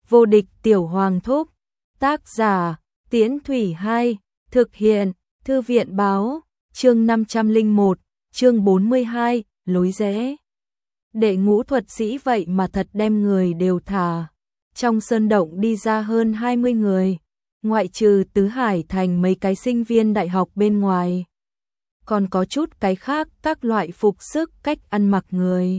Vô địch tiểu hoàng thúc. Tác giả, Tiễn Thủy 2, thực hiện, Thư viện báo, chương 501, chương 42, lối rẽ. Đệ ngũ thuật sĩ vậy mà thật đem người đều thả. Trong sơn động đi ra hơn 20 người, ngoại trừ Tứ Hải Thành mấy cái sinh viên đại học bên ngoài. Còn có chút cái khác, các loại phục sức, cách ăn mặc người.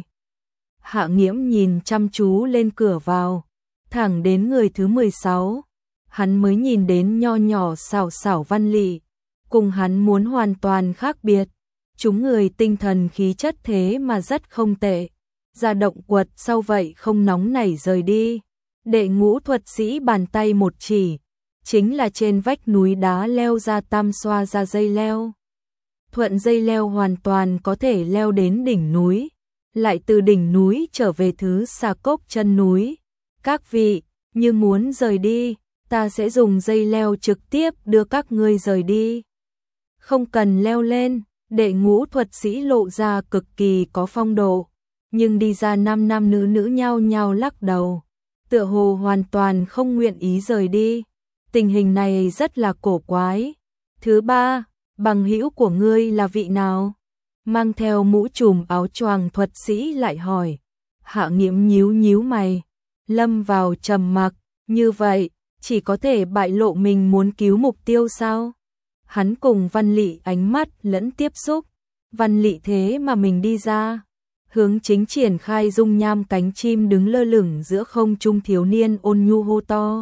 Hạ Nghiễm nhìn chăm chú lên cửa vào, thẳng đến người thứ 16, hắn mới nhìn đến nho nhỏ xảo xảo Văn Lị, cùng hắn muốn hoàn toàn khác biệt. Chúng người tinh thần khí chất thế mà rất không tệ, ra động quật sau vậy không nóng nảy rời đi. Đệ ngũ thuật sĩ bàn tay một chỉ, chính là trên vách núi đá leo ra tam xoa ra dây leo. Thuận dây leo hoàn toàn có thể leo đến đỉnh núi, lại từ đỉnh núi trở về thứ xà cốc chân núi. Các vị, như muốn rời đi, ta sẽ dùng dây leo trực tiếp đưa các ngươi rời đi. Không cần leo lên, đệ ngũ thuật sĩ lộ ra cực kỳ có phong độ, nhưng đi ra nam nam nữ nữ nhao nhao lắc đầu, tựa hồ hoàn toàn không nguyện ý rời đi. Tình hình này rất là cổ quái. Thứ ba, bằng hữu của ngươi là vị nào? Mang theo mũ trùm áo choàng thuật sĩ lại hỏi. Hạ Nghiễm nhíu nhíu mày, lâm vào trầm mặc. Như vậy, chỉ có thể bại lộ mình muốn cứu mục tiêu sao? Hắn cùng Văn Lị ánh mắt lẫn tiếp xúc. Văn Lị thế mà mình đi ra, hướng chính triển khai dung nham cánh chim đứng lơ lửng giữa không trung thiếu niên ôn nhu hô to.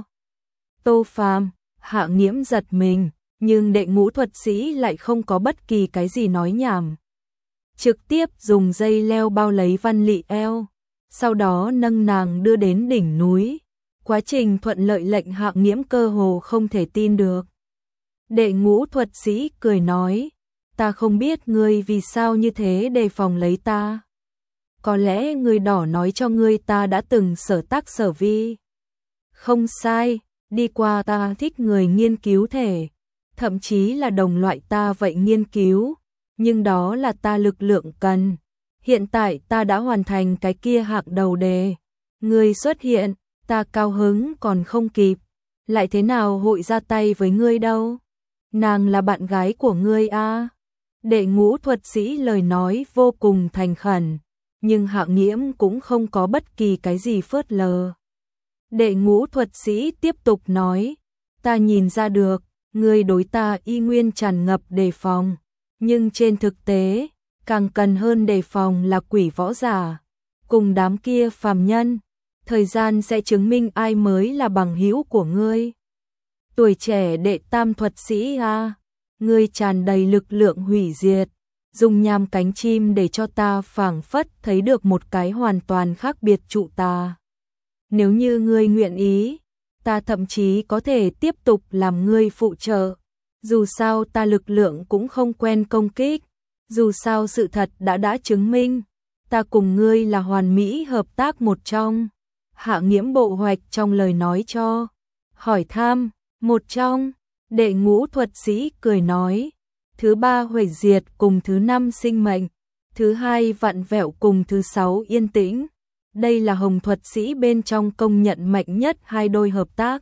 Tô Phàm. Hạ Nghiễm giật mình, nhưng đệ ngũ thuật sĩ lại không có bất kỳ cái gì nói nhảm. Trực tiếp dùng dây leo bao lấy Văn Lị eo, sau đó nâng nàng đưa đến đỉnh núi. Quá trình thuận lợi lệnh Hạ Nghiễm cơ hồ không thể tin được. Đệ ngũ thuật sĩ cười nói, ta không biết ngươi vì sao như thế đề phòng lấy ta. Có lẽ người đỏ nói cho ngươi ta đã từng sở tác sở vi. Không sai, đi qua ta thích người nghiên cứu thể, thậm chí là đồng loại ta vậy nghiên cứu, nhưng đó là ta lực lượng cần. Hiện tại ta đã hoàn thành cái kia hạng đầu đề. Ngươi xuất hiện, ta cao hứng còn không kịp, lại thế nào hội ra tay với ngươi đâu. Nàng là bạn gái của ngươi à? Đệ ngũ thuật sĩ lời nói vô cùng thành khẩn, nhưng Hạ Nghiễm cũng không có bất kỳ cái gì phớt lờ. Đệ ngũ thuật sĩ tiếp tục nói, ta nhìn ra được, ngươi đối ta y nguyên tràn ngập đề phòng, nhưng trên thực tế, càng cần hơn đề phòng là quỷ võ giả, cùng đám kia phàm nhân. Thời gian sẽ chứng minh ai mới là bằng hữu của ngươi. Tuổi trẻ đệ tam thuật sĩ à, ngươi tràn đầy lực lượng hủy diệt, dùng nham cánh chim để cho ta phảng phất thấy được một cái hoàn toàn khác biệt trụ ta. Nếu như ngươi nguyện ý, ta thậm chí có thể tiếp tục làm ngươi phụ trợ. Dù sao ta lực lượng cũng không quen công kích, dù sao sự thật đã chứng minh, ta cùng ngươi là hoàn mỹ hợp tác một trong. Hạ Nghiễm bộ hoạch trong lời nói cho. Hỏi thăm, một trong, đệ ngũ thuật sĩ cười nói, thứ ba hủy diệt cùng thứ năm sinh mệnh, thứ hai vặn vẹo cùng thứ sáu yên tĩnh. Đây là Hồng thuật sĩ bên trong công nhận mạnh nhất hai đôi hợp tác.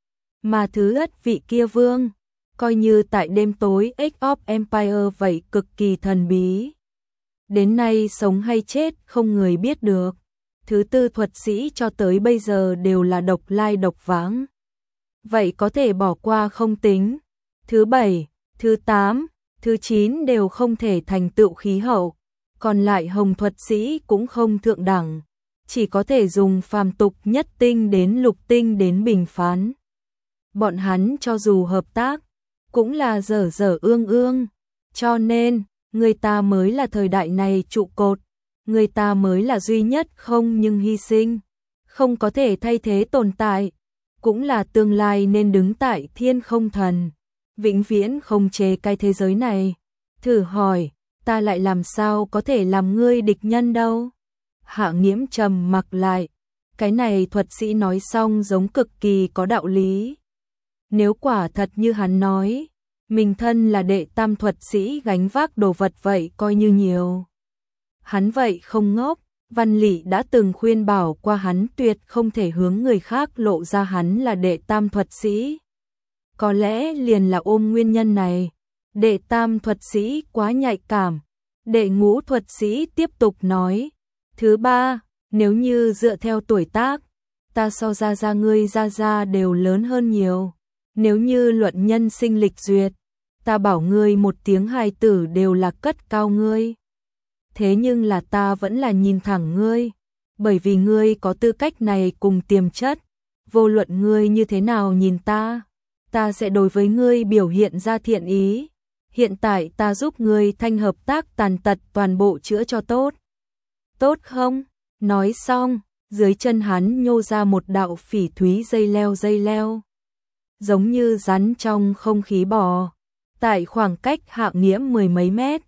Mà thứ ất vị kia vương, coi như tại đêm tối Age of Empire vậy cực kỳ thần bí. Đến nay sống hay chết không người biết được. Thứ tư thuật sĩ cho tới bây giờ đều là độc lai độc vãng. Vậy có thể bỏ qua không tính. Thứ bảy, thứ 8, thứ 9 đều không thể thành tựu khí hậu. Còn lại Hồng thuật sĩ cũng không thượng đẳng, chỉ có thể dùng phàm tục nhất tinh đến lục tinh đến bình phán. Bọn hắn cho dù hợp tác, cũng là dở dở ương ương. Cho nên, người ta mới là thời đại này trụ cột. Người ta mới là duy nhất không nhưng hy sinh, không có thể thay thế tồn tại, cũng là tương lai nên đứng tại thiên không thần, vĩnh viễn không chế cái thế giới này. Thử hỏi, ta lại làm sao có thể làm ngươi địch nhân đâu? Hạ Nghiễm trầm mặc lại, cái này thuật sĩ nói xong giống cực kỳ có đạo lý. Nếu quả thật như hắn nói, mình thân là đệ tam thuật sĩ gánh vác đồ vật vậy coi như nhiều. Hắn vậy không ngốc, Văn Lị đã từng khuyên bảo qua hắn tuyệt không thể hướng người khác lộ ra hắn là đệ tam thuật sĩ. Có lẽ liền là ôm nguyên nhân này, đệ tam thuật sĩ quá nhạy cảm. Đệ ngũ thuật sĩ tiếp tục nói, thứ ba, nếu như dựa theo tuổi tác, ta so ra ngươi ra đều lớn hơn nhiều. Nếu như luận nhân sinh lịch duyệt, ta bảo ngươi một tiếng hài tử đều là cất cao ngươi. Thế nhưng là ta vẫn là nhìn thẳng ngươi, bởi vì ngươi có tư cách này cùng tiềm chất, vô luận ngươi như thế nào nhìn ta sẽ đối với ngươi biểu hiện ra thiện ý. Hiện tại ta giúp ngươi thanh hợp tác tàn tật toàn bộ chữa cho tốt. Tốt không? Nói xong, dưới chân hắn nhô ra một đạo phỉ thúy dây leo. Giống như rắn trong không khí bò. Tại khoảng cách Hạng Nghiễm mười mấy mét,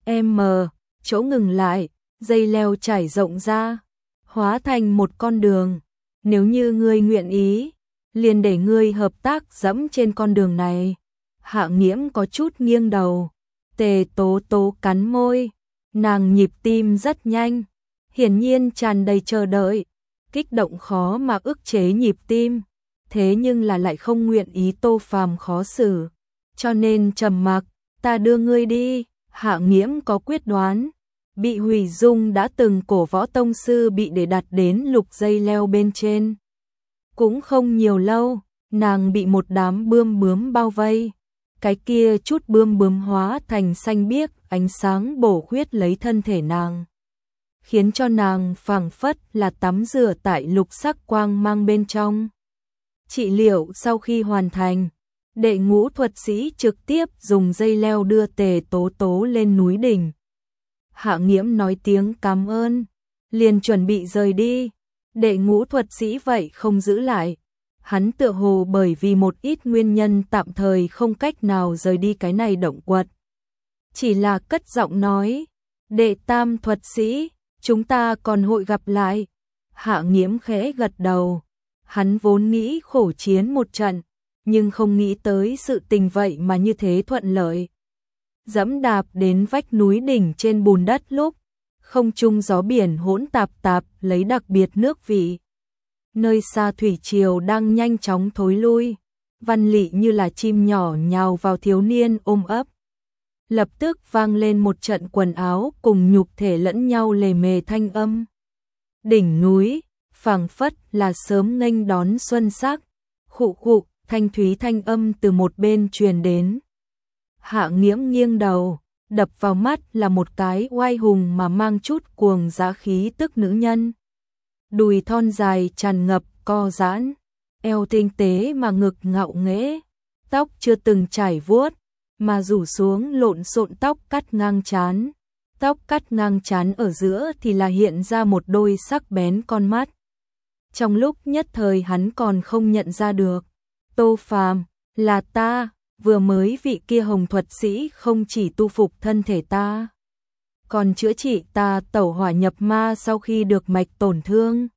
chỗ ngừng lại, dây leo trải rộng ra, hóa thành một con đường. Nếu như ngươi nguyện ý, liền để ngươi hợp tác dẫm trên con đường này. Hạng Nghiễm có chút nghiêng đầu, Tề Tố Tố cắn môi, nàng nhịp tim rất nhanh, hiển nhiên tràn đầy chờ đợi, kích động khó mà ức chế nhịp tim, thế nhưng là lại không nguyện ý Tô Phàm khó xử, cho nên trầm mặc. Ta đưa ngươi đi. Hạng Nghiễm có quyết đoán, bị hủy dung đã từng cổ võ tông sư bị để đặt đến lục dây leo bên trên. Cũng không nhiều lâu, nàng bị một đám bươm bướm bao vây. Cái kia chút bươm bướm hóa thành xanh biếc, ánh sáng bổ khuyết lấy thân thể nàng, khiến cho nàng phảng phất là tắm rửa tại lục sắc quang mang bên trong. Trị liệu sau khi hoàn thành, đệ ngũ thuật sĩ trực tiếp dùng dây leo đưa Tề Tố Tố lên núi đỉnh. Hạng Nghiễm nói tiếng cảm ơn, liền chuẩn bị rời đi. Đệ ngũ thuật sĩ vậy không giữ lại. Hắn tựa hồ bởi vì một ít nguyên nhân tạm thời không cách nào rời đi cái này động quật. Chỉ là cất giọng nói, đệ tam thuật sĩ, chúng ta còn hội gặp lại. Hạng Nghiễm khẽ gật đầu. Hắn vốn nghĩ khổ chiến một trận, nhưng không nghĩ tới sự tình vậy mà như thế thuận lợi. Dẫm đạp đến vách núi đỉnh trên bùn đất lúc, không trung gió biển hỗn tạp lấy đặc biệt nước vị. Nơi xa thủy triều đang nhanh chóng thối lui, Văn Lị như là chim nhỏ nhào vào thiếu niên ôm ấp. Lập tức vang lên một trận quần áo cùng nhục thể lẫn nhau lề mề thanh âm. Đỉnh núi, phảng phất là sớm nghênh đón xuân sắc, khụ khụ, thanh thúy thanh âm từ một bên truyền đến. Hạng Nghiễm nghiêng đầu, đập vào mắt là một cái oai hùng mà mang chút cuồng dã khí tức nữ nhân. Đùi thon dài tràn ngập co giãn, eo tinh tế mà ngực ngạo nghễ, tóc chưa từng trải vuốt, mà rủ xuống lộn xộn tóc cắt ngang trán. Tóc cắt ngang trán ở giữa thì là hiện ra một đôi sắc bén con mắt. Trong lúc nhất thời hắn còn không nhận ra được. Tô Phàm, là ta, vừa mới vị kia hồng thuật sĩ không chỉ tu phục thân thể ta, còn chữa trị ta tẩu hỏa nhập ma sau khi được mạch tổn thương.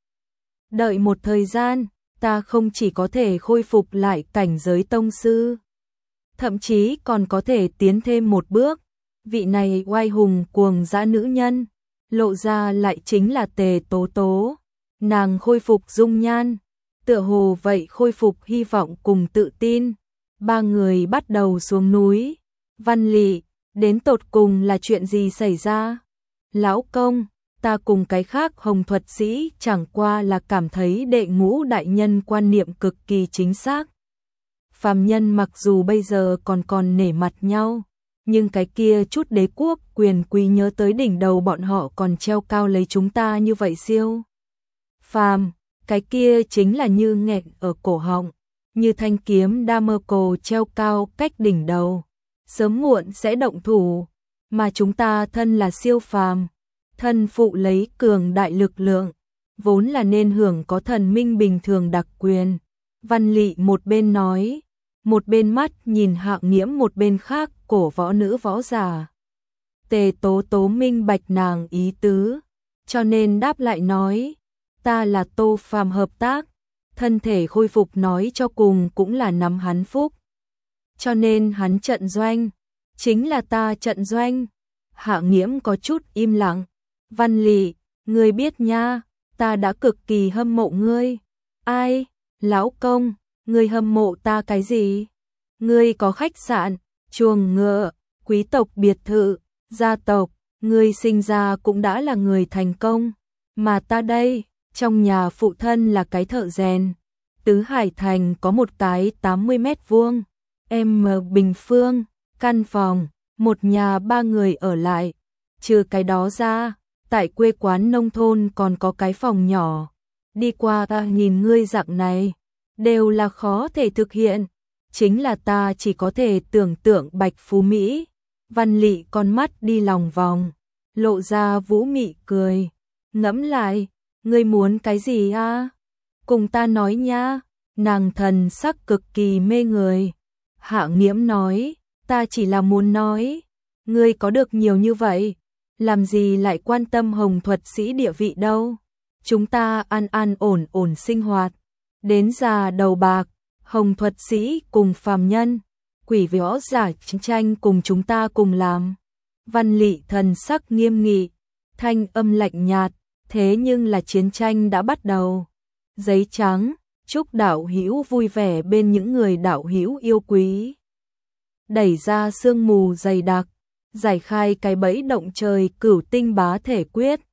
Đợi một thời gian, ta không chỉ có thể khôi phục lại cảnh giới tông sư, thậm chí còn có thể tiến thêm một bước. Vị này oai hùng cuồng dã nữ nhân, lộ ra lại chính là Tề Tố Tố. Nàng khôi phục dung nhan, tựa hồ vậy khôi phục hy vọng cùng tự tin. Ba người bắt đầu xuống núi. Văn Lị, đến tột cùng là chuyện gì xảy ra? Lão công, ta cùng cái khác hồng thuật sĩ chẳng qua là cảm thấy đệ ngũ đại nhân quan niệm cực kỳ chính xác. Phàm nhân mặc dù bây giờ còn nể mặt nhau, nhưng cái kia chút đế quốc quyền quý nhớ tới đỉnh đầu bọn họ còn treo cao lấy chúng ta như vậy siêu. Phàm, cái kia chính là như nghẹn ở cổ họng, như thanh kiếm Damasco treo cao cách đỉnh đầu, sớm muộn sẽ động thủ, mà chúng ta thân là siêu phàm, thân phụ lấy cường đại lực lượng, vốn là nên hưởng có thần minh bình thường đặc quyền. Văn Lị một bên nói, một bên mắt nhìn Hạng Nghiễm, một bên khác cổ võ nữ võ giả. Tề Tố Tố minh bạch nàng ý tứ, cho nên đáp lại nói, ta là Tô Phàm hợp tác, thân thể khôi phục nói cho cùng cũng là nắm hắn phúc. Cho nên hắn trận doanh, chính là ta trận doanh. Hạng Nghiễm có chút im lặng. Văn Lị, Ngươi biết nha, ta đã cực kỳ hâm mộ ngươi. Ai, lão công, ngươi hâm mộ ta cái gì? Ngươi có khách sạn, chuồng ngựa, quý tộc biệt thự, gia tộc, ngươi sinh ra cũng đã là người thành công. Mà ta đây, trong nhà phụ thân là cái thợ rèn. Tứ Hải Thành có một cái 80 mét vuông, em bình phương, căn phòng, một nhà 3 người ở lại. Trừ cái đó ra, tại quê quán nông thôn còn có cái phòng nhỏ. Đi qua ta nhìn ngươi dạng này, đều là khó thể thực hiện. Chính là ta chỉ có thể tưởng tượng Bạch Phú Mỹ. Văn Lị con mắt đi lòng vòng, lộ ra vũ mị cười. Ngẫm lại, ngươi muốn cái gì a? Cùng ta nói nha. Nàng thần sắc cực kỳ mê người. Hạ Nghiễm nói, ta chỉ là muốn nói, ngươi có được nhiều như vậy, làm gì lại quan tâm Hồng thuật sĩ địa vị đâu. Chúng ta an an ổn ổn sinh hoạt, đến già đầu bạc, Hồng thuật sĩ cùng phàm nhân, quỷ võ giả chiến tranh cùng chúng ta cùng làm. Văn Lị thần sắc nghiêm nghị, thanh âm lạnh nhạt, thế nhưng là chiến tranh đã bắt đầu. Giấy trắng, chúc đạo hữu vui vẻ bên những người đạo hữu yêu quý. Đẩy ra sương mù dày đặc, giải khai cái bẫy động trời cửu tinh bá thể quyết.